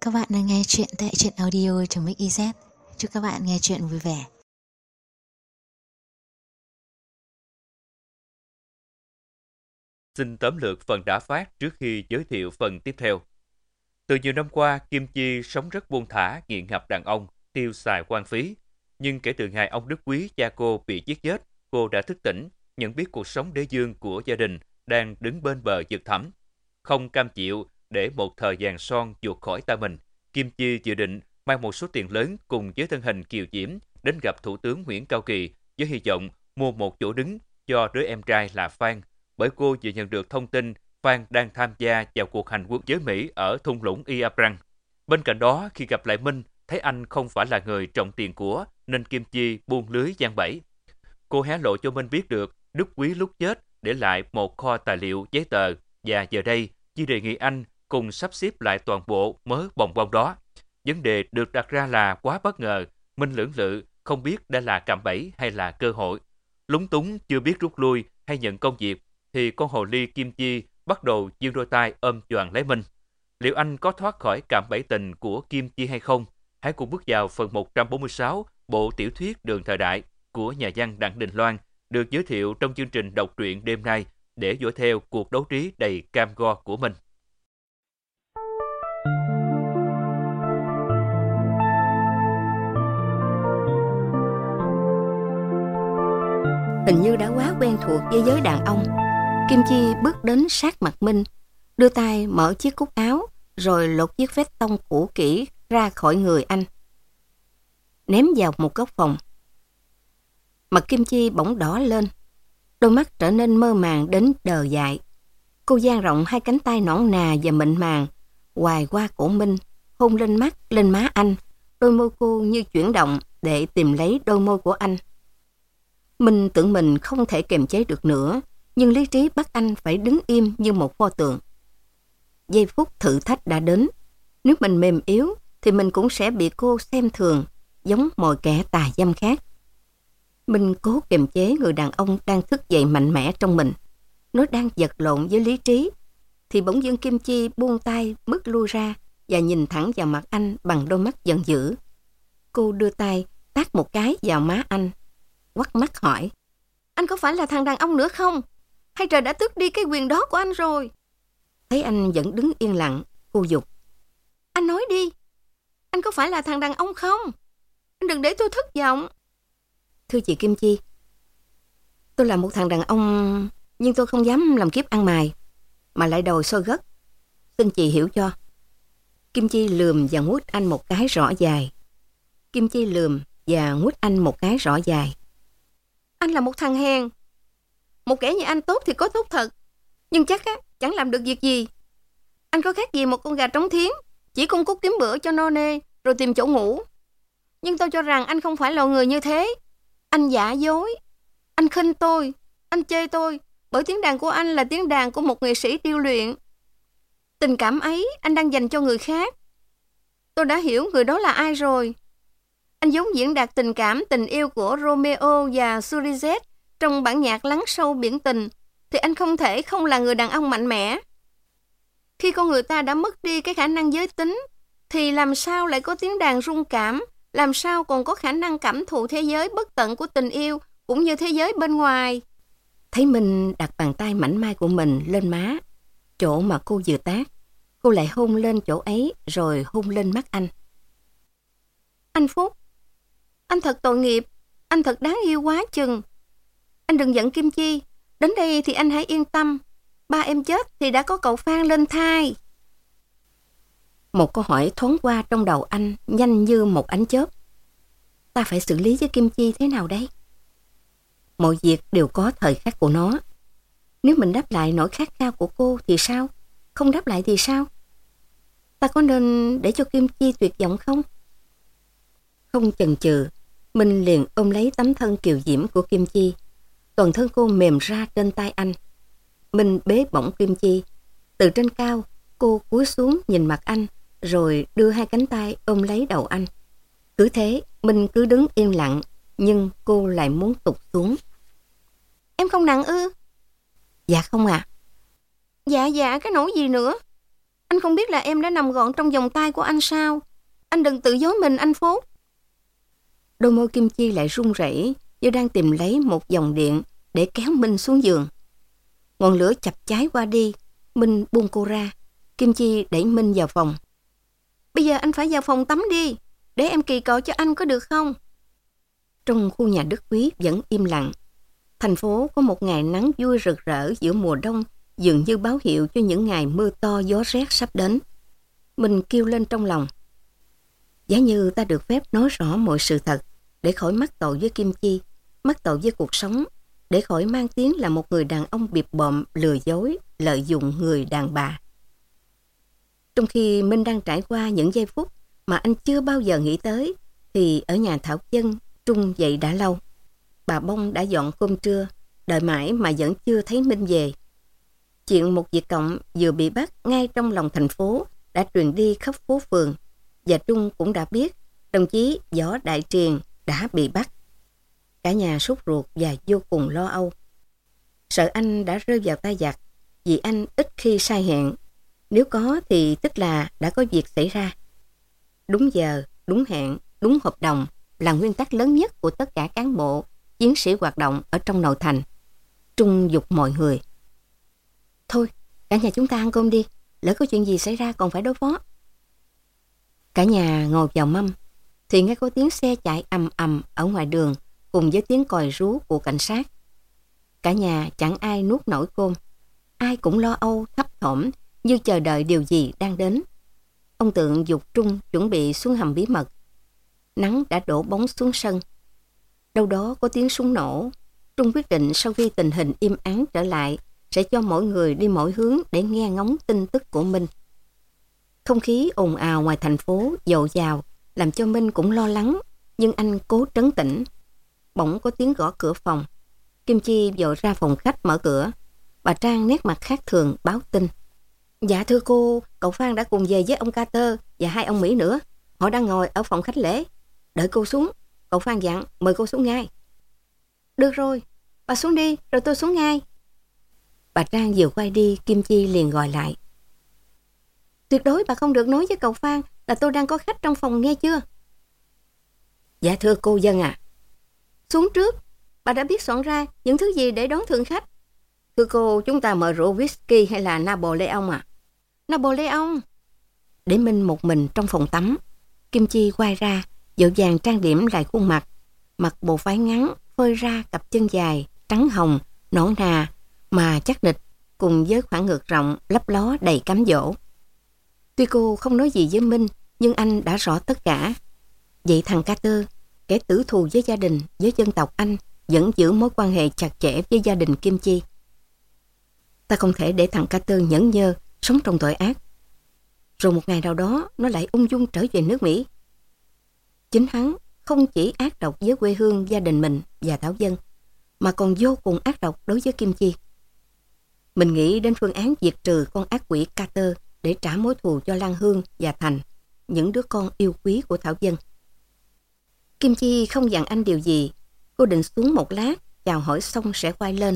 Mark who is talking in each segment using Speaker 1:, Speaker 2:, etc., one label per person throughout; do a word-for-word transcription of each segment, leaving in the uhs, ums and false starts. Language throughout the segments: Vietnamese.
Speaker 1: Các bạn đang nghe chuyện tại truyện audio.mix.iz. Chúc các bạn nghe chuyện vui vẻ.
Speaker 2: Xin tóm lược phần đã phát trước khi giới thiệu phần tiếp theo. Từ nhiều năm qua, Kim Chi sống rất buông thả, nghiện ngập đàn ông, tiêu xài hoang phí. Nhưng kể từ ngày ông Đức Quý, cha cô bị giết chết, cô đã thức tỉnh, nhận biết cuộc sống đế dương của gia đình đang đứng bên bờ vực thẳm. Không cam chịu để một thời vàng son vụt khỏi tay mình, Kim Chi dự định mang một số tiền lớn cùng với thân hình kiều diễm đến gặp Thủ tướng Nguyễn Cao Kỳ với hy vọng mua một chỗ đứng cho đứa em trai là Phan, bởi cô vừa nhận được thông tin Phan đang tham gia vào cuộc hành quân với Mỹ ở thung lũng Ia Brang. Bên cạnh đó, khi gặp lại Minh, thấy anh không phải là người trọng tiền của, nên Kim Chi buông lưới giăng bẫy. Cô hé lộ cho Minh biết được Đức Quý lúc chết để lại một kho tài liệu giấy tờ, và giờ đây Chi đề nghị anh cùng sắp xếp lại toàn bộ mớ bòng bong đó. Vấn đề được đặt ra là quá bất ngờ, Minh lưỡng lự không biết đã là cạm bẫy hay là cơ hội. Lúng túng chưa biết rút lui hay nhận công việc, thì con hồ ly Kim Chi bắt đầu giương đôi tay ôm choàng lấy Minh. Liệu anh có thoát khỏi cạm bẫy tình của Kim Chi hay không? Hãy cùng bước vào phần một trăm bốn mươi sáu bộ tiểu thuyết Đường Thời Đại của nhà văn Đặng Đình Loan, được giới thiệu trong chương trình đọc truyện đêm nay để dõi theo cuộc đấu trí đầy cam go của mình.
Speaker 3: Hình như đã quá quen thuộc với giới đàn ông, Kim Chi bước đến sát mặt Minh, đưa tay mở chiếc cúc áo, rồi lột chiếc vest tông cũ kỹ ra khỏi người anh, ném vào một góc phòng. Mặt Kim Chi bỗng đỏ lên, đôi mắt trở nên mơ màng đến đờ dại. Cô dang rộng hai cánh tay nõn nà và mịn màng, hoài qua cổ Minh, hôn lên mắt, lên má anh. Đôi môi cô như chuyển động để tìm lấy đôi môi của anh. Minh tưởng mình không thể kiềm chế được nữa, nhưng lý trí bắt anh phải đứng im như một pho tượng. Giây phút thử thách đã đến. Nếu mình mềm yếu thì mình cũng sẽ bị cô xem thường, giống mọi kẻ tà dâm khác. Mình cố kiềm chế người đàn ông đang thức dậy mạnh mẽ trong mình. Nó đang vật lộn với lý trí, thì bỗng dưng Kim Chi buông tay bước lui ra và nhìn thẳng vào mặt anh bằng đôi mắt giận dữ. Cô đưa tay tát một cái vào má anh, quắt mắt hỏi: "Anh có phải là thằng đàn ông nữa không? Hay trời đã tước đi cái quyền đó của anh rồi?" Thấy anh vẫn đứng yên lặng, cô giục: "Anh nói đi, anh có phải là thằng đàn ông không? Anh đừng để tôi thất vọng." "Thưa chị Kim Chi, tôi là một thằng đàn ông, nhưng tôi không dám làm kiếp ăn mày, mà lại đòi xôi gất. Xin chị hiểu cho." Kim Chi lườm và nguốt anh một cái rõ dài. Kim Chi lườm và nguốt anh một cái rõ dài. "Anh là một thằng hèn. Một kẻ như anh tốt thì có tốt thật, nhưng chắc á, chẳng làm được việc gì. Anh có khác gì một con gà trống thiến, chỉ cung cúc kiếm bữa cho no nê rồi tìm chỗ ngủ. Nhưng tôi cho rằng anh không phải là người như thế. Anh giả dối, anh khinh tôi, anh chê tôi, bởi tiếng đàn của anh là tiếng đàn của một nghệ sĩ điêu luyện. Tình cảm ấy anh đang dành cho người khác. Tôi đã hiểu người đó là ai rồi. Anh vốn diễn đạt tình cảm, tình yêu của Romeo và Juliet trong bản nhạc lắng sâu biển tình, thì anh không thể không là người đàn ông mạnh mẽ. Khi con người ta đã mất đi cái khả năng giới tính, thì làm sao lại có tiếng đàn rung cảm, làm sao còn có khả năng cảm thụ thế giới bất tận của tình yêu, cũng như thế giới bên ngoài." Thấy Minh đặt bàn tay mảnh mai của mình lên má, chỗ mà cô vừa tát, cô lại hôn lên chỗ ấy rồi hôn lên mắt anh. "Anh Phúc, anh thật tội nghiệp, anh thật đáng yêu quá chừng. Anh đừng giận Kim Chi, đến đây thì anh hãy yên tâm. Ba em chết thì đã có cậu Phan lên thai." Một câu hỏi thoáng qua trong đầu anh nhanh như một ánh chớp. Ta phải xử lý với Kim Chi thế nào đây? Mọi việc đều có thời khắc của nó. Nếu mình đáp lại nỗi khát khao của cô thì sao? Không đáp lại thì sao? Ta có nên để cho Kim Chi tuyệt vọng không? Không chần chừ, mình liền ôm lấy tấm thân kiều diễm của Kim Chi. Toàn thân cô mềm ra trên tay anh. Mình bế bổng Kim Chi. Từ trên cao, cô cúi xuống nhìn mặt anh, rồi đưa hai cánh tay ôm lấy đầu anh. Cứ thế, mình cứ đứng yên lặng, nhưng cô lại muốn tụt xuống. "Em không nặng ư?" "Dạ không ạ." "Dạ dạ cái nỗi gì nữa?" Anh không biết là em đã nằm gọn trong vòng tay của anh sao? Anh đừng tự dối mình anh Phúc. Đôi môi Kim Chi lại run rẩy như đang tìm lấy một dòng điện để kéo Minh xuống giường. Ngọn lửa chập cháy qua đi, Minh buông cô ra. Kim Chi đẩy Minh vào phòng. Bây giờ anh phải vào phòng tắm đi, để em kỳ cọ cho anh có được không? Trong khu nhà Đức Quý vẫn im lặng. Thành phố có một ngày nắng vui rực rỡ giữa mùa đông, dường như báo hiệu cho những ngày mưa to gió rét sắp đến. Mình kêu lên trong lòng. Giả như ta được phép nói rõ mọi sự thật, để khỏi mắc tội với Kim Chi, mắc tội với cuộc sống, để khỏi mang tiếng là một người đàn ông bịp bợm, lừa dối, lợi dụng người đàn bà. Trong khi Minh đang trải qua những giây phút mà anh chưa bao giờ nghĩ tới, thì ở nhà Thảo Dân, Trung dậy đã lâu. Bà Bông đã dọn cơm trưa, đợi mãi mà vẫn chưa thấy Minh về. Chuyện một Việt Cộng vừa bị bắt ngay trong lòng thành phố đã truyền đi khắp phố phường, và Trung cũng đã biết đồng chí Võ Đại Triền đã bị bắt. Cả nhà sốt ruột và vô cùng lo âu. Sợ anh đã rơi vào tay giặc, vì anh ít khi sai hẹn. Nếu có thì tức là đã có việc xảy ra. Đúng giờ, đúng hẹn, đúng hợp đồng là nguyên tắc lớn nhất của tất cả cán bộ, chiến sĩ hoạt động ở trong nội thành. Trung giục mọi người. Thôi, cả nhà chúng ta ăn cơm đi, lỡ có chuyện gì xảy ra còn phải đối phó. Cả nhà ngồi vào mâm, thì nghe có tiếng xe chạy ầm ầm ở ngoài đường, cùng với tiếng còi rú của cảnh sát. Cả nhà chẳng ai nuốt nổi cơm, ai cũng lo âu thấp thỏm như chờ đợi điều gì đang đến. Ông Tượng giục Trung chuẩn bị xuống hầm bí mật. Nắng đã đổ bóng xuống sân. Đâu đó có tiếng súng nổ. Trung quyết định sau khi tình hình im ắng trở lại, sẽ cho mỗi người đi mỗi hướng để nghe ngóng tin tức của Minh. Không khí ồn ào ngoài thành phố dội dào làm cho Minh cũng lo lắng, nhưng anh cố trấn tĩnh. Bỗng có tiếng gõ cửa phòng. Kim Chi vội ra phòng khách mở cửa. Bà Trang nét mặt khác thường báo tin. Dạ thưa cô, cậu Phan đã cùng về với ông Carter và hai ông Mỹ nữa. Họ đang ngồi ở phòng khách lễ. Đợi cô xuống. Cậu Phan dặn mời cô xuống ngay. Được rồi, bà xuống đi rồi tôi xuống ngay. Bà Trang vừa quay đi, Kim Chi liền gọi lại. Tuyệt đối bà không được nói với cậu Phan là tôi đang có khách trong phòng nghe chưa? Dạ thưa cô Dân à. Xuống trước, bà đã biết soạn ra những thứ gì để đón thượng khách? Thưa cô, chúng ta mời rượu whisky hay là Napoleon à? Napoleon. Để Minh một mình trong phòng tắm. Kim Chi quay ra, vội vàng trang điểm lại khuôn mặt. Mặc bộ váy ngắn, phơi ra cặp chân dài, trắng hồng, nõn nà, mà chắc nịch, cùng với khoảng ngực rộng, lấp ló đầy cám dỗ. Tuy cô không nói gì với Minh, nhưng anh đã rõ tất cả. Vậy thằng Carter, kẻ tử thù với gia đình, với dân tộc Anh, vẫn giữ mối quan hệ chặt chẽ với gia đình Kim Chi. Ta không thể để thằng Carter nhẫn nhơ, sống trong tội ác. Rồi một ngày nào đó, nó lại ung dung trở về nước Mỹ. Chính hắn không chỉ ác độc với quê hương, gia đình mình và Thảo Dân, mà còn vô cùng ác độc đối với Kim Chi. Mình nghĩ đến phương án diệt trừ con ác quỷ Carter để trả mối thù cho Lan Hương và Thành, những đứa con yêu quý của Thảo Dân. Kim Chi không dặn anh điều gì. Cô định xuống một lát, chào hỏi xong sẽ quay lên.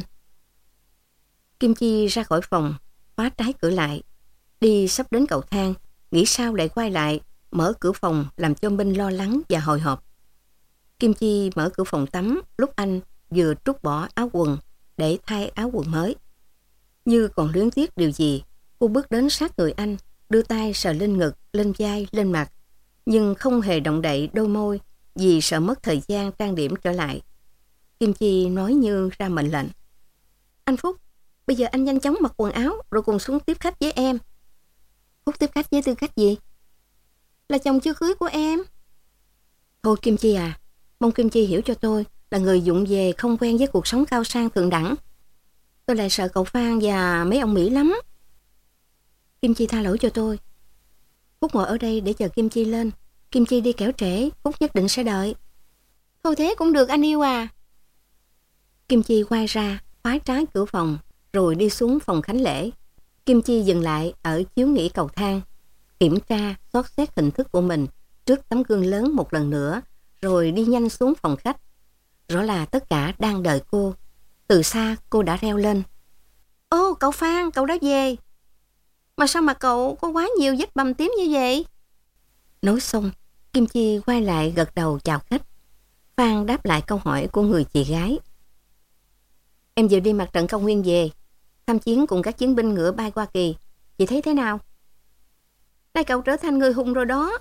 Speaker 3: Kim Chi ra khỏi phòng, khóa trái cửa lại. Đi sắp đến cầu thang, nghĩ sao lại quay lại, mở cửa phòng làm cho Minh lo lắng và hồi hộp. Kim Chi mở cửa phòng tắm lúc anh vừa trút bỏ áo quần để thay áo quần mới. Như còn luyến tiếc điều gì, cô bước đến sát người anh, đưa tay sờ lên ngực, lên vai, lên mặt, nhưng không hề động đậy đôi môi vì sợ mất thời gian trang điểm trở lại. Kim Chi nói như ra mệnh lệnh. Anh Phúc, bây giờ anh nhanh chóng mặc quần áo rồi cùng xuống tiếp khách với em. Phúc tiếp khách với tư cách gì? Là chồng chưa cưới của em. Thôi Kim Chi à, mong Kim Chi hiểu cho tôi là người vụng về không quen với cuộc sống cao sang thượng đẳng. Tôi lại sợ cậu Phan và mấy ông Mỹ lắm. Kim Chi tha lỗi cho tôi. Phúc ngồi ở đây để chờ Kim Chi lên. Kim Chi đi kẻo trễ, Phúc nhất định sẽ đợi. Thôi thế cũng được anh yêu à. Kim Chi quay ra, khóa trái cửa phòng, rồi đi xuống phòng khánh lễ. Kim Chi dừng lại ở chiếu nghỉ cầu thang, kiểm tra, xót xét hình thức của mình trước tấm gương lớn một lần nữa, rồi đi nhanh xuống phòng khách. Rõ là tất cả đang đợi cô. Từ xa cô đã reo lên. Ô, cậu Phan, cậu đã về. Mà sao mà cậu có quá nhiều vết bầm tím như vậy? Nói xong, Kim Chi quay lại gật đầu chào khách. Phan đáp lại câu hỏi của người chị gái. Em vừa đi mặt trận Cao Nguyên về, tham chiến cùng các chiến binh ngựa bay Hoa Kỳ. Chị thấy thế nào? Nay cậu trở thành người hùng rồi đó.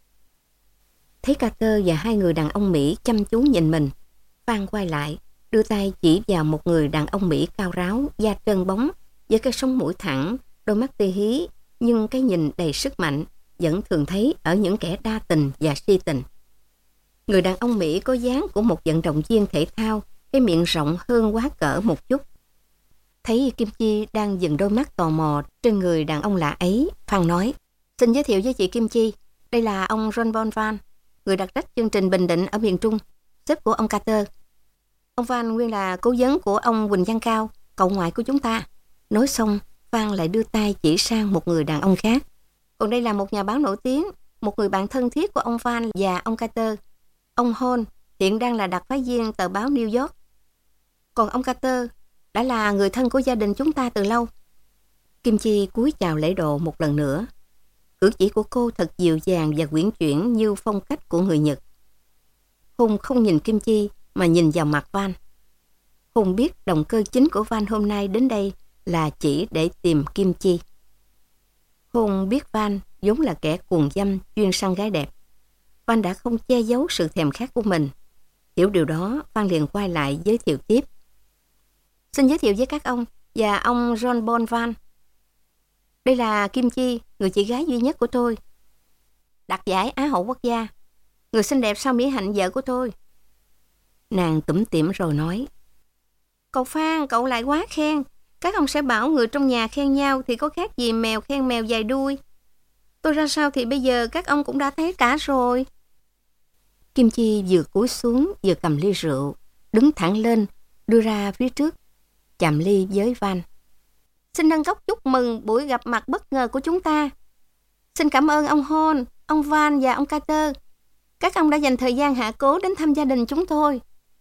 Speaker 3: Thấy Carter và hai người đàn ông Mỹ chăm chú nhìn mình, Phan quay lại, đưa tay chỉ vào một người đàn ông Mỹ cao ráo, da trơn bóng, với cái sống mũi thẳng, đôi mắt tê hí, nhưng cái nhìn đầy sức mạnh, vẫn thường thấy ở những kẻ đa tình và si tình. Người đàn ông Mỹ có dáng của một vận động viên thể thao, cái miệng rộng hơn quá cỡ một chút. Thấy Kim Chi đang dừng đôi mắt tò mò trên người đàn ông lạ ấy, Phan nói, xin giới thiệu với chị Kim Chi, đây là ông John Bon Van, người đặt trách chương trình Bình Định ở miền Trung, sếp của ông Carter. Ông Van nguyên là cố vấn của ông Quỳnh Văn Cao, cậu ngoại của chúng ta. Nói xong, Phan lại đưa tay chỉ sang một người đàn ông khác. Còn đây là một nhà báo nổi tiếng, một người bạn thân thiết của ông Van và ông Carter. Ông Hall hiện đang là đặc phái viên tờ báo New York. Còn ông Carter đã là người thân của gia đình chúng ta từ lâu. Kim Chi cúi chào lễ độ một lần nữa. Cử chỉ của cô thật dịu dàng và uyển chuyển như phong cách của người Nhật. Hùng không nhìn Kim Chi mà nhìn vào mặt Van. Hùng biết động cơ chính của Van hôm nay đến đây là chỉ để tìm Kim Chi. Hùng biết Van vốn là kẻ cuồng dâm chuyên săn gái đẹp. Van đã không che giấu sự thèm khát của mình. Hiểu điều đó, Van liền quay lại giới thiệu tiếp. Xin giới thiệu với các ông và ông John Bon Van. Đây là Kim Chi, người chị gái duy nhất của tôi. Đạt giải Á hậu quốc gia, người xinh đẹp sao Mỹ Hạnh vợ của tôi. Nàng tủm tỉm rồi nói, cậu Phan, cậu lại quá khen. Các ông sẽ bảo người trong nhà khen nhau thì có khác gì mèo khen mèo dài đuôi. Tôi ra sao thì bây giờ các ông cũng đã thấy cả rồi. Kim Chi vừa cúi xuống vừa cầm ly rượu, đứng thẳng lên, đưa ra phía trước, chạm ly với Van. Xin nâng cốc chúc mừng buổi gặp mặt bất ngờ của chúng ta. Xin cảm ơn ông Hall, ông Van và ông Carter. Các ông đã dành thời gian hạ cố đến thăm gia đình chúng tôi.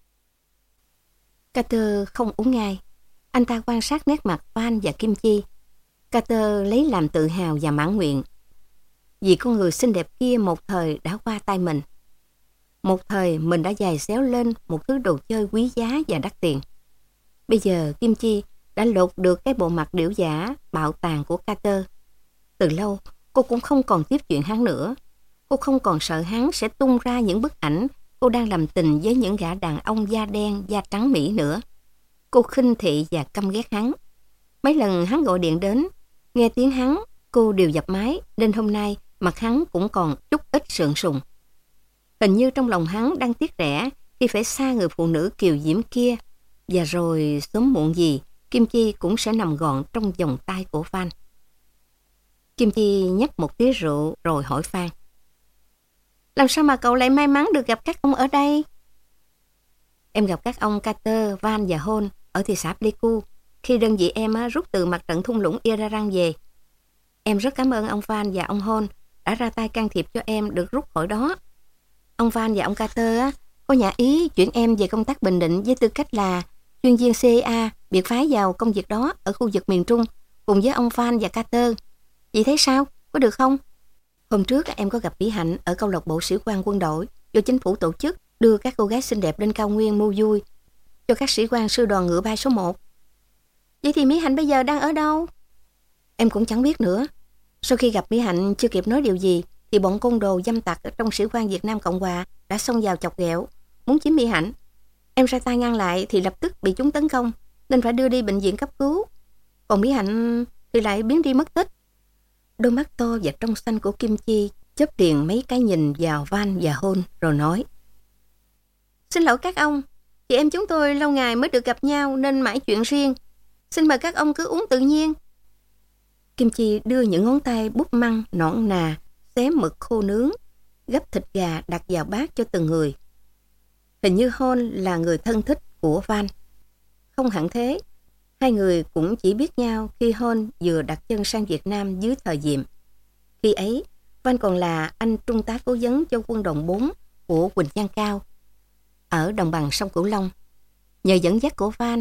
Speaker 3: Carter không uống ngay. Anh ta quan sát nét mặt Van và Kim Chi. Carter lấy làm tự hào và mãn nguyện. Vì con người xinh đẹp kia một thời đã qua tay mình. Một thời mình đã giày xéo lên một thứ đồ chơi quý giá và đắt tiền. Bây giờ Kim Chi đã lột được cái bộ mặt điểu giả, bạo tàn của Carter. Từ lâu, cô cũng không còn tiếp chuyện hắn nữa. Cô không còn sợ hắn sẽ tung ra những bức ảnh cô đang làm tình với những gã đàn ông da đen, da trắng Mỹ nữa. Cô khinh thị và căm ghét hắn. Mấy lần hắn gọi điện đến, nghe tiếng hắn, cô đều dập máy, nên hôm nay mặt hắn cũng còn chút ít sượng sùng. Hình như trong lòng hắn đang tiếc rẻ khi phải xa người phụ nữ kiều diễm kia. Và rồi sớm muộn gì, Kim Chi cũng sẽ nằm gọn trong vòng tay của Van. Kim Chi nhấp một tí rượu rồi hỏi Phan. Làm sao mà cậu lại may mắn được gặp các ông ở đây? Em gặp các ông Carter, Van và Hall ở thị xã Pleiku khi đơn vị em rút từ mặt trận thung lũng Irarang về. Em rất cảm ơn ông Van và ông Hall đã ra tay can thiệp cho em được rút khỏi đó. Ông Van và ông Carter có nhã ý chuyển em về công tác Bình Định với tư cách là chuyên viên xê i a biệt phái vào công việc đó ở khu vực miền Trung cùng với ông Van và Carter. Chị thấy sao? Có được không? Hôm trước em có gặp Mỹ Hạnh ở câu lạc bộ sĩ quan quân đội do chính phủ tổ chức đưa các cô gái xinh đẹp lên cao nguyên mua vui cho các sĩ quan sư đoàn ngựa bay số một. Vậy thì Mỹ Hạnh bây giờ đang ở đâu? Em cũng chẳng biết nữa. Sau khi gặp Mỹ Hạnh chưa kịp nói điều gì thì bọn côn đồ dâm tặc ở trong sĩ quan Việt Nam Cộng Hòa đã xông vào chọc ghẹo, muốn chiếm Mỹ Hạnh. Em ra tay ngăn lại thì lập tức bị chúng tấn công nên phải đưa đi bệnh viện cấp cứu. Còn Mỹ Hạnh thì lại biến đi mất tích. Đôi mắt to và trong xanh của Kim Chi chớp liền mấy cái nhìn vào Van và Hall rồi nói. Xin lỗi các ông, chị em chúng tôi lâu ngày mới được gặp nhau nên mãi chuyện riêng. Xin mời các ông cứ uống tự nhiên. Kim Chi đưa những ngón tay búp măng nõn nà, xé mực khô nướng, gấp thịt gà đặt vào bát cho từng người. Hình như Hall là người thân thích của Van. Không hẳn thế, hai người cũng chỉ biết nhau khi Hall vừa đặt chân sang Việt Nam dưới thời Diệm. Khi ấy, Van còn là anh trung tá cố vấn cho quân đoàn bốn của Quỳnh Văn Cao ở đồng bằng sông Cửu Long. Nhờ dẫn dắt của Van,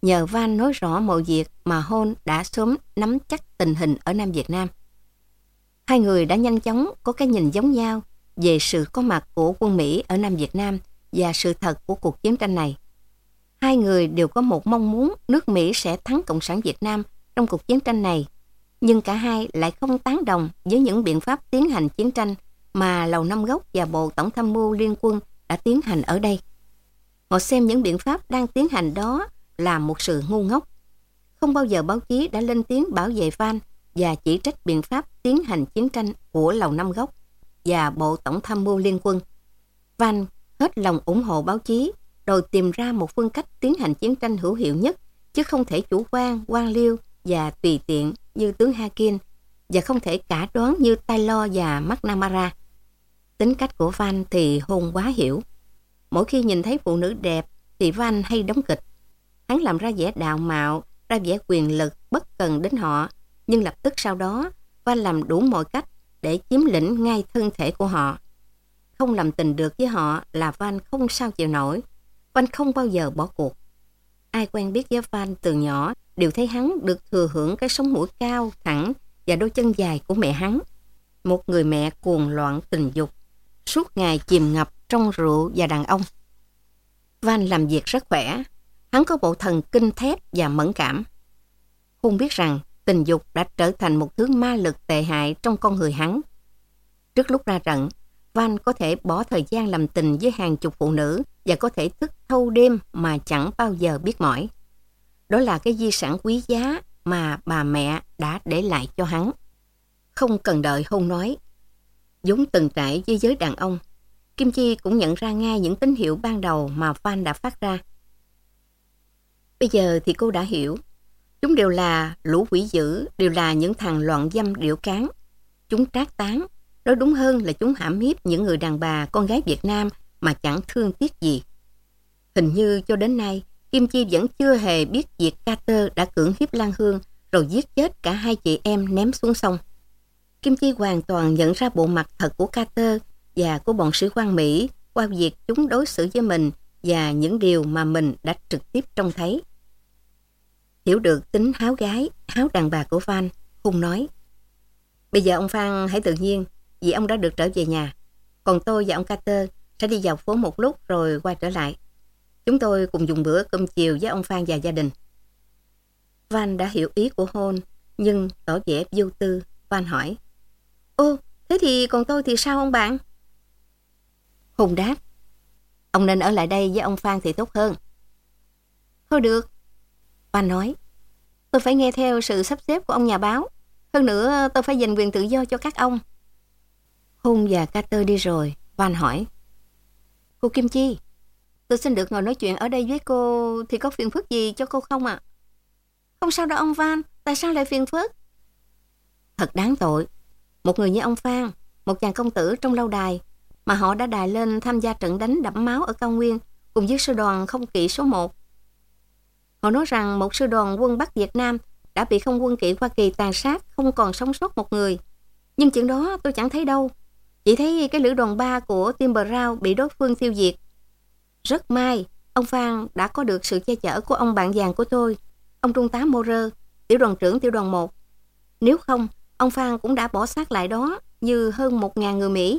Speaker 3: nhờ Van nói rõ mọi việc mà Hôn đã sớm nắm chắc tình hình ở Nam Việt Nam. Hai người đã nhanh chóng có cái nhìn giống nhau về sự có mặt của quân Mỹ ở Nam Việt Nam và sự thật của cuộc chiến tranh này. Hai người đều có một mong muốn nước Mỹ sẽ thắng Cộng sản Việt Nam trong cuộc chiến tranh này, nhưng cả hai lại không tán đồng với những biện pháp tiến hành chiến tranh mà Lầu Năm Góc và Bộ Tổng tham mưu Liên quân đã tiến hành ở đây. Họ xem những biện pháp đang tiến hành đó là một sự ngu ngốc. Không bao giờ báo chí đã lên tiếng bảo vệ Van và chỉ trích biện pháp tiến hành chiến tranh của Lầu Năm Góc và Bộ Tổng tham mưu Liên quân. Van hết lòng ủng hộ báo chí, rồi tìm ra một phương cách tiến hành chiến tranh hữu hiệu nhất, chứ không thể chủ quan, quan liêu và tùy tiện như tướng Hakin, và không thể cả đoán như Taylor và McNamara. Tính cách của Van thì Hôn quá hiểu. Mỗi khi nhìn thấy phụ nữ đẹp thì Van hay đóng kịch. Hắn làm ra vẻ đạo mạo, ra vẻ quyền lực bất cần đến họ, nhưng lập tức sau đó Van làm đủ mọi cách để chiếm lĩnh ngay thân thể của họ. Không làm tình được với họ là Van không sao chịu nổi. Van không bao giờ bỏ cuộc. Ai quen biết với Van từ nhỏ đều thấy hắn được thừa hưởng cái sống mũi cao, thẳng và đôi chân dài của mẹ hắn. Một người mẹ cuồng loạn tình dục, suốt ngày chìm ngập trong rượu và đàn ông. Van làm việc rất khỏe. Hắn có bộ thần kinh thép và mẫn cảm. Hôn biết rằng tình dục đã trở thành một thứ ma lực tệ hại trong con người hắn. Trước lúc ra trận, Van có thể bỏ thời gian làm tình với hàng chục phụ nữ và có thể thức thâu đêm mà chẳng bao giờ biết mỏi. Đó là cái di sản quý giá mà bà mẹ đã để lại cho hắn. Không cần đợi Hôn nói. Vốn từng trải với giới đàn ông, Kim Chi cũng nhận ra ngay những tín hiệu ban đầu mà Van đã phát ra. Bây giờ thì cô đã hiểu. Chúng đều là lũ quỷ dữ, đều là những thằng loạn dâm điểu cán. Chúng trác tán, nói đúng hơn là chúng hãm hiếp những người đàn bà con gái Việt Nam mà chẳng thương tiếc gì. Hình như cho đến nay, Kim Chi vẫn chưa hề biết việc Carter đã cưỡng hiếp Lan Hương rồi giết chết cả hai chị em ném xuống sông. Kim Chi hoàn toàn nhận ra bộ mặt thật của Carter và của bọn sĩ quan Mỹ qua việc chúng đối xử với mình và những điều mà mình đã trực tiếp trông thấy. Hiểu được tính háo gái, háo đàn bà của Van, Hung nói: Bây giờ ông Phan hãy tự nhiên, vì ông đã được trở về nhà. Còn tôi và ông Carter sẽ đi vào phố một lúc rồi quay trở lại. Chúng tôi cùng dùng bữa cơm chiều với ông Phan và gia đình. Van đã hiểu ý của Hôn, nhưng tỏ vẻ vô tư. Van hỏi: Ô, thế thì còn tôi thì sao ông bạn? Hôn đáp: Ông nên ở lại đây với ông Phan thì tốt hơn. Thôi được, Van nói. Tôi phải nghe theo sự sắp xếp của ông nhà báo. Hơn nữa tôi phải dành quyền tự do cho các ông. Hôn và Carter đi rồi, Van hỏi: Cô Kim Chi, tôi xin được ngồi nói chuyện ở đây với cô thì có phiền phức gì cho cô không ạ? À? Không sao đâu ông Van, tại sao lại phiền phức? Thật đáng tội. Một người như ông Phan, một chàng công tử trong lâu đài, mà họ đã đài lên tham gia trận đánh đẫm máu ở cao nguyên cùng với sư đoàn không kỵ số một. Họ nói rằng một sư đoàn quân Bắc Việt Nam đã bị không quân kỵ Hoa Kỳ tàn sát, không còn sống sót một người. Nhưng chuyện đó tôi chẳng thấy đâu. Chỉ thấy cái lữ đoàn ba của Timber Round bị đối phương tiêu diệt. Rất may, ông Phan đã có được sự che chở của ông bạn vàng của tôi, ông Trung tá Morer, tiểu đoàn trưởng tiểu đoàn một. Nếu không, ông Phan cũng đã bỏ xác lại đó như hơn một ngàn người Mỹ.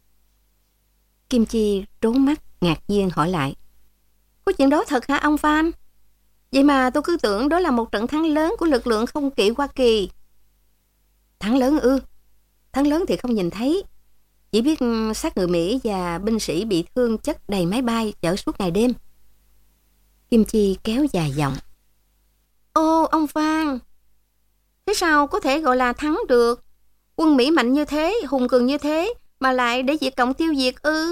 Speaker 3: Kim Chi trố mắt ngạc nhiên hỏi lại: Có chuyện đó thật hả ông Phan? Vậy mà tôi cứ tưởng đó là một trận thắng lớn của lực lượng không kỵ Hoa Kỳ. Thắng lớn ư? Thắng lớn thì không nhìn thấy. Chỉ biết xác người Mỹ và binh sĩ bị thương chất đầy máy bay chở suốt ngày đêm. Kim Chi kéo dài giọng: Ô ông Phan, thế sao có thể gọi là thắng được? Quân Mỹ mạnh như thế, hùng cường như thế, mà lại để Việt Cộng tiêu diệt ư?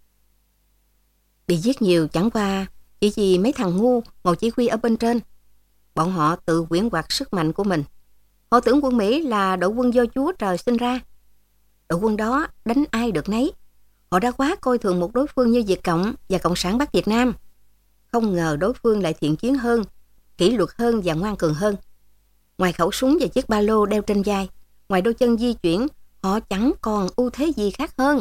Speaker 3: Bị giết nhiều chẳng qua chỉ vì mấy thằng ngu ngồi chỉ huy ở bên trên. Bọn họ tự quyển hoặc sức mạnh của mình. Họ tưởng quân Mỹ là đội quân do Chúa trời sinh ra. Đội quân đó đánh ai được nấy. Họ đã quá coi thường một đối phương như Việt Cộng và Cộng sản Bắc Việt Nam. Không ngờ đối phương lại thiện chiến hơn, kỷ luật hơn và ngoan cường hơn. Ngoài khẩu súng và chiếc ba lô đeo trên vai, ngoài đôi chân di chuyển, họ chẳng còn ưu thế gì khác hơn.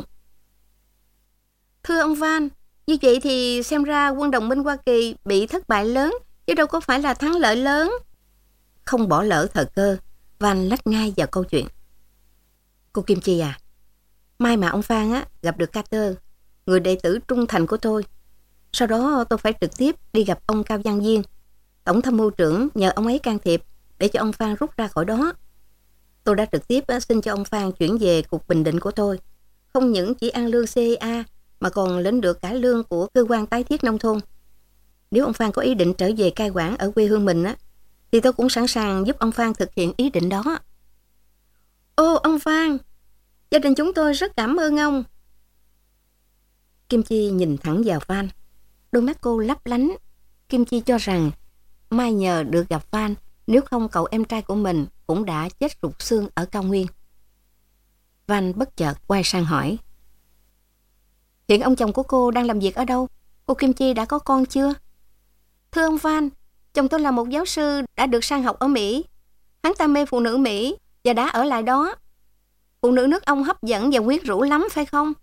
Speaker 3: Thưa ông Van, như vậy thì xem ra quân đồng minh Hoa Kỳ bị thất bại lớn chứ đâu có phải là thắng lợi lớn. Không bỏ lỡ thời cơ, Van lách ngay vào câu chuyện. Cô Kim Chi à, mai mà ông Phan á gặp được Carter, người đệ tử trung thành của tôi. Sau đó tôi phải trực tiếp đi gặp ông Cao Văn Viên, tổng tham mưu trưởng, nhờ ông ấy can thiệp để cho ông Phan rút ra khỏi đó. Tôi đã trực tiếp xin cho ông Phan chuyển về cục Bình Định của tôi. Không những chỉ ăn lương xê a mà còn lĩnh được cả lương của cơ quan tái thiết nông thôn. Nếu ông Phan có ý định trở về cai quản ở quê hương mình á, thì tôi cũng sẵn sàng giúp ông Phan thực hiện ý định đó. Ô ông Phan, gia đình chúng tôi rất cảm ơn ông. Kim Chi nhìn thẳng vào Van. Đôi mắt cô lấp lánh. Kim Chi cho rằng mai nhờ được gặp Van, nếu không cậu em trai của mình cũng đã chết rụt xương ở cao nguyên. Van bất chợt quay sang hỏi. Hiện ông chồng của cô đang làm việc ở đâu? Cô Kim Chi đã có con chưa? Thưa ông Van, chồng tôi là một giáo sư đã được sang học ở Mỹ. Hắn ta mê phụ nữ Mỹ và đã ở lại đó. Phụ nữ nước ông hấp dẫn và quyến rũ lắm phải không?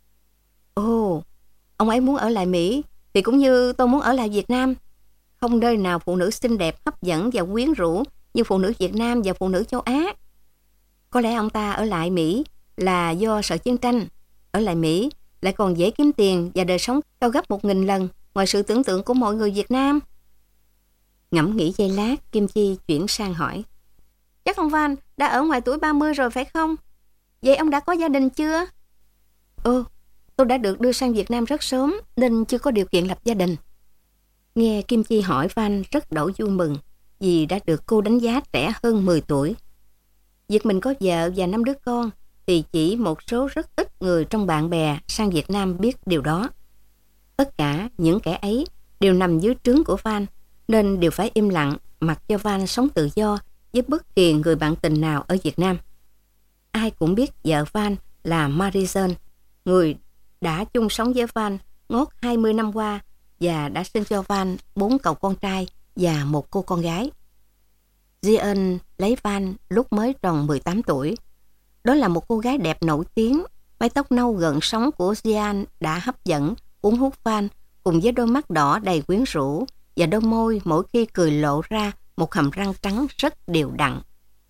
Speaker 3: Ồ, ông ấy muốn ở lại Mỹ thì cũng như tôi muốn ở lại Việt Nam. Không nơi nào phụ nữ xinh đẹp, hấp dẫn và quyến rũ như phụ nữ Việt Nam và phụ nữ châu Á. Có lẽ ông ta ở lại Mỹ là do sợ chiến tranh. Ở lại Mỹ lại còn dễ kiếm tiền và đời sống cao gấp một nghìn lần ngoài sự tưởng tượng của mọi người Việt Nam. Ngẫm nghĩ giây lát, Kim Chi chuyển sang hỏi. Chắc ông Van đã ở ngoài tuổi ba mươi rồi phải không? Vậy ông đã có gia đình chưa? Ồ, tôi đã được đưa sang Việt Nam rất sớm nên chưa có điều kiện lập gia đình. Nghe Kim Chi hỏi, Van rất đỗi vui mừng vì đã được cô đánh giá trẻ hơn mười tuổi. Việc mình có vợ và năm đứa con thì chỉ một số rất ít người trong bạn bè sang Việt Nam biết điều đó. Tất cả những kẻ ấy đều nằm dưới trướng của Van nên đều phải im lặng mặc cho Van sống tự do với bất kỳ người bạn tình nào ở Việt Nam. Ai cũng biết vợ Van là Marie-Jeanne, người đã chung sống với Van ngót hai mươi năm qua và đã sinh cho Van bốn cậu con trai và một cô con gái. Jeanne lấy Van lúc mới tròn mười tám tuổi. Đó là một cô gái đẹp nổi tiếng. Mái tóc nâu gợn sóng của Jeanne đã hấp dẫn, cuốn hút Van cùng với đôi mắt đỏ đầy quyến rũ và đôi môi mỗi khi cười lộ ra một hàm răng trắng rất đều đặn.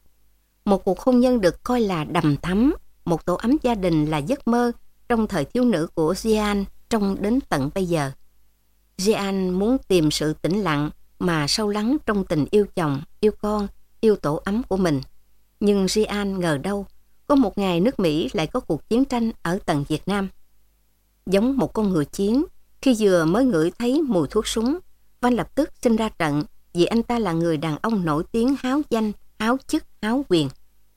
Speaker 3: Một cuộc hôn nhân được coi là đầm thắm, một tổ ấm gia đình là giấc mơ trong thời thiếu nữ của Jeanne trong đến tận bây giờ. Jeanne muốn tìm sự tĩnh lặng mà sâu lắng trong tình yêu chồng, yêu con, yêu tổ ấm của mình. Nhưng Jeanne ngờ đâu, có một ngày nước Mỹ lại có cuộc chiến tranh ở tận Việt Nam. Giống một con ngựa chiến, khi vừa mới ngửi thấy mùi thuốc súng, Van lập tức xin ra trận vì anh ta là người đàn ông nổi tiếng háo danh, háo chức, háo quyền.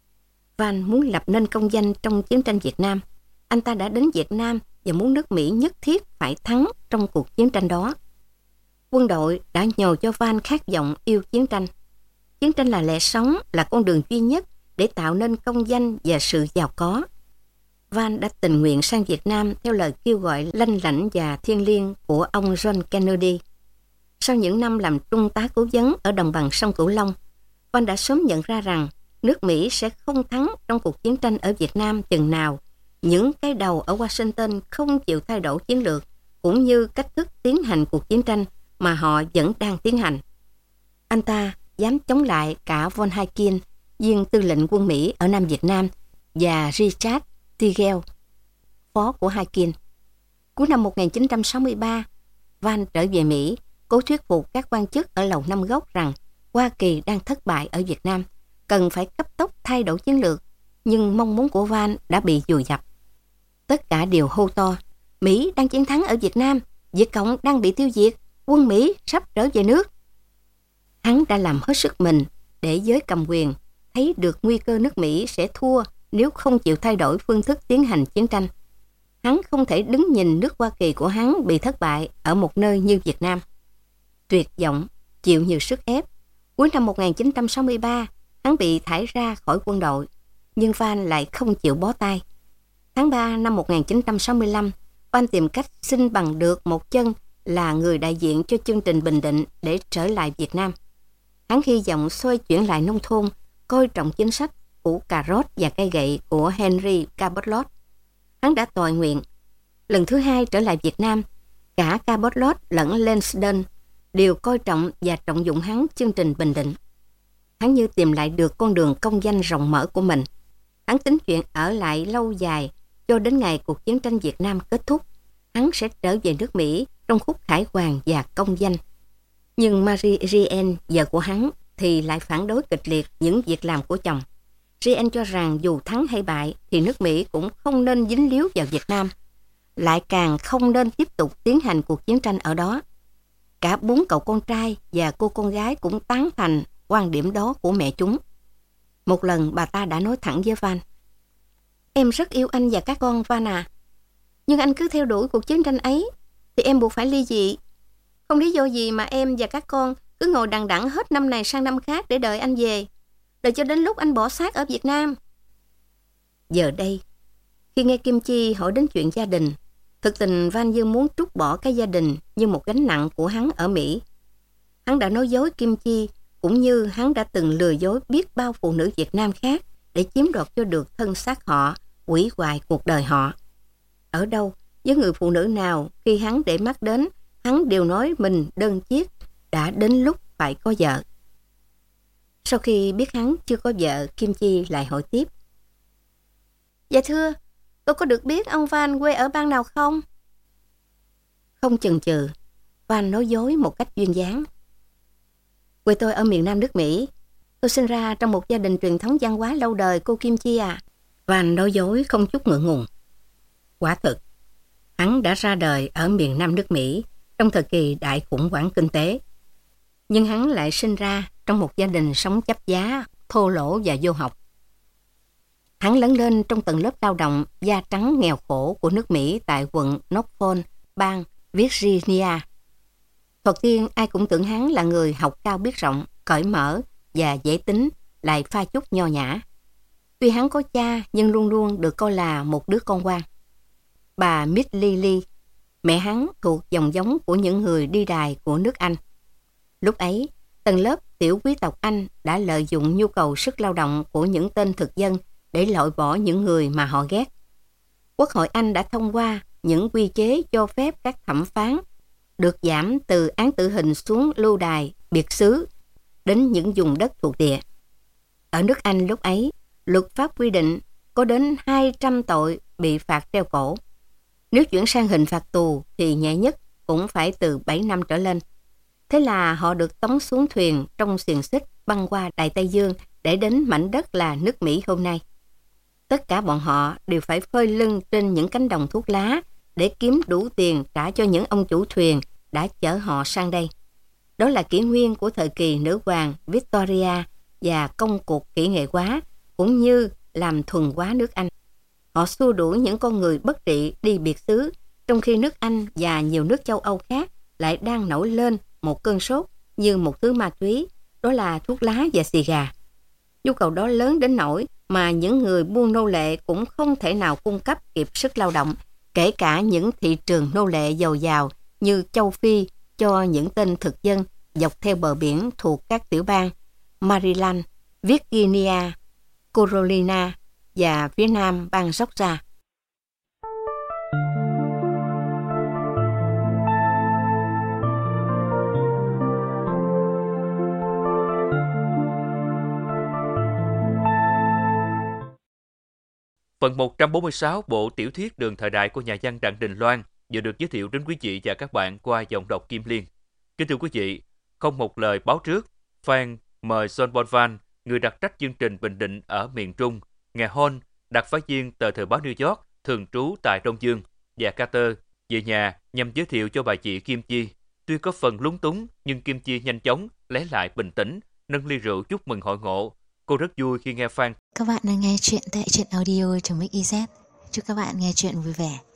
Speaker 3: Van muốn lập nên công danh trong chiến tranh Việt Nam. Anh ta đã đến Việt Nam và muốn nước Mỹ nhất thiết phải thắng trong cuộc chiến tranh đó. Quân đội đã nhồi cho Van khát vọng yêu chiến tranh. Chiến tranh là lẽ sống, là con đường duy nhất để tạo nên công danh và sự giàu có. Van đã tình nguyện sang Việt Nam theo lời kêu gọi lanh lảnh và thiêng liêng của ông John Kennedy. Sau những năm làm trung tá cố vấn ở đồng bằng sông Cửu Long, Van đã sớm nhận ra rằng nước Mỹ sẽ không thắng trong cuộc chiến tranh ở Việt Nam chừng nào những cái đầu ở Washington không chịu thay đổi chiến lược cũng như cách thức tiến hành cuộc chiến tranh mà họ vẫn đang tiến hành. Anh ta dám chống lại cả von Haikin, viên tư lệnh quân Mỹ ở Nam Việt Nam, và Richard Tigel, phó của Haikin. Cuối năm một nghìn chín trăm sáu mươi ba, Van trở về Mỹ, cố thuyết phục các quan chức ở Lầu Năm Góc rằng Hoa Kỳ đang thất bại ở Việt Nam, cần phải cấp tốc thay đổi chiến lược, nhưng mong muốn của Van đã bị vùi dập. Tất cả đều hô to, Mỹ đang chiến thắng ở Việt Nam, Việt Cộng đang bị tiêu diệt, quân Mỹ sắp trở về nước. Hắn đã làm hết sức mình để giới cầm quyền thấy được nguy cơ nước Mỹ sẽ thua nếu không chịu thay đổi phương thức tiến hành chiến tranh. Hắn không thể đứng nhìn nước Hoa Kỳ của hắn bị thất bại ở một nơi như Việt Nam. Tuyệt vọng, chịu nhiều sức ép, cuối năm một nghìn chín trăm sáu mươi ba, hắn bị thải ra khỏi quân đội, nhưng Van lại không chịu bó tay. Tháng ba năm một nghìn chín trăm sáu mươi lăm, Van tìm cách xin bằng được một chân là người đại diện cho chương trình Bình Định để trở lại Việt Nam. Hắn hy vọng xoay chuyển lại nông thôn, coi trọng chính sách củ cà rốt và cây gậy của Henry Cabot-Lodge. Hắn đã toại nguyện. Lần thứ hai trở lại Việt Nam, cả Cabot-Lodge lẫn Lansdowne đều coi trọng và trọng dụng hắn chương trình Bình Định. Hắn như tìm lại được con đường công danh rộng mở của mình. Hắn tính chuyện ở lại lâu dài cho đến ngày cuộc chiến tranh Việt Nam kết thúc. Hắn sẽ trở về nước Mỹ trong khúc khải hoàn và công danh. Nhưng Marie Jeanne, vợ của hắn, thì lại phản đối kịch liệt những việc làm của chồng. Jeanne cho rằng dù thắng hay bại thì nước Mỹ cũng không nên dính líu vào Việt Nam, lại càng không nên tiếp tục tiến hành cuộc chiến tranh ở đó. Cả bốn cậu con trai và cô con gái cũng tán thành quan điểm đó của mẹ chúng. Một lần bà ta đã nói thẳng với Van: "Em rất yêu anh và các con, Van à. Nhưng anh cứ theo đuổi cuộc chiến tranh ấy thì em buộc phải ly dị. Không lý do gì mà em và các con cứ ngồi đằng đẵng hết năm này sang năm khác để đợi anh về, đợi cho đến lúc anh bỏ xác ở Việt Nam." Giờ đây, khi nghe Kim Chi hỏi đến chuyện gia đình, thực tình Van Dương muốn trút bỏ cái gia đình như một gánh nặng của hắn ở Mỹ. Hắn đã nói dối Kim Chi, cũng như hắn đã từng lừa dối biết bao phụ nữ Việt Nam khác để chiếm đoạt cho được thân xác họ, hủy hoại cuộc đời họ. Ở đâu, với người phụ nữ nào khi hắn để mắt đến, hắn đều nói mình đơn chiếc, đã đến lúc phải có vợ. Sau khi biết hắn chưa có vợ, Kim Chi lại hỏi tiếp: "Dạ thưa, tôi có được biết ông Van quê ở bang nào không?" Không chần chừ, Van nói dối một cách duyên dáng: "Quê tôi ở miền Nam nước Mỹ. Tôi sinh ra trong một gia đình truyền thống văn hóa lâu đời, cô Kim Chi à." Van nói dối không chút ngượng ngùng. Quả thực, hắn đã ra đời ở miền Nam nước Mỹ trong thời kỳ đại khủng hoảng kinh tế. Nhưng hắn lại sinh ra trong một gia đình sống chấp giá, thô lỗ và vô học. Hắn lớn lên trong tầng lớp lao động da trắng nghèo khổ của nước Mỹ tại quận Norfolk, bang Virginia. Thoạt tiên ai cũng tưởng hắn là người học cao biết rộng, cởi mở và dễ tính, lại pha chút nho nhã. Tuy hắn có cha nhưng luôn luôn được coi là một đứa con ngoan. Bà Miss Lily, mẹ hắn thuộc dòng giống của những người đi đài của nước Anh. Lúc ấy, tầng lớp tiểu quý tộc Anh đã lợi dụng nhu cầu sức lao động của những tên thực dân để loại bỏ những người mà họ ghét. Quốc hội Anh đã thông qua những quy chế cho phép các thẩm phán được giảm từ án tử hình xuống lưu đày, biệt xứ đến những vùng đất thuộc địa. Ở nước Anh lúc ấy, luật pháp quy định có đến hai trăm tội bị phạt treo cổ. Nếu chuyển sang hình phạt tù thì nhẹ nhất cũng phải từ bảy năm trở lên. Thế là họ được tống xuống thuyền trong xiềng xích băng qua Đại Tây Dương để đến mảnh đất là nước Mỹ hôm nay. Tất cả bọn họ đều phải phơi lưng trên những cánh đồng thuốc lá để kiếm đủ tiền trả cho những ông chủ thuyền đã chở họ sang đây. Đó là kỷ nguyên của thời kỳ nữ hoàng Victoria và công cuộc kỹ nghệ hóa, cũng như làm thuần hóa nước Anh. Họ xua đuổi những con người bất trị đi biệt xứ, trong khi nước Anh và nhiều nước châu Âu khác lại đang nổi lên một cơn sốt như một thứ ma túy, đó là thuốc lá và xì gà. Nhu cầu đó lớn đến nỗi mà những người buôn nô lệ cũng không thể nào cung cấp kịp sức lao động, kể cả những thị trường nô lệ giàu giàu như châu Phi cho những tên thực dân dọc theo bờ biển thuộc các tiểu bang Maryland, Virginia, Carolina và phía nam bang Georgia.
Speaker 2: Phần một trăm bốn mươi sáu bộ tiểu thuyết Đường thời đại của nhà văn Đặng Đình Loan vừa được giới thiệu đến quý vị và các bạn qua giọng đọc Kim Liên. Kính thưa quý vị, không một lời báo trước, Phan mời John Bon Van, người đặc trách chương trình Bình Định ở miền Trung, Nghe Hon, đặc phái viên tờ thời báo New York, thường trú tại Đông Dương, và Carter về nhà nhằm giới thiệu cho bà chị Kim Chi. Tuy có phần lúng túng, nhưng Kim Chi nhanh chóng lấy lại bình tĩnh, nâng ly rượu chúc mừng hội ngộ. Cô rất vui khi nghe Phan.
Speaker 1: Các bạn đang nghe chuyện tại truyện audio chấm ích i zét. Chúc các bạn nghe chuyện vui vẻ.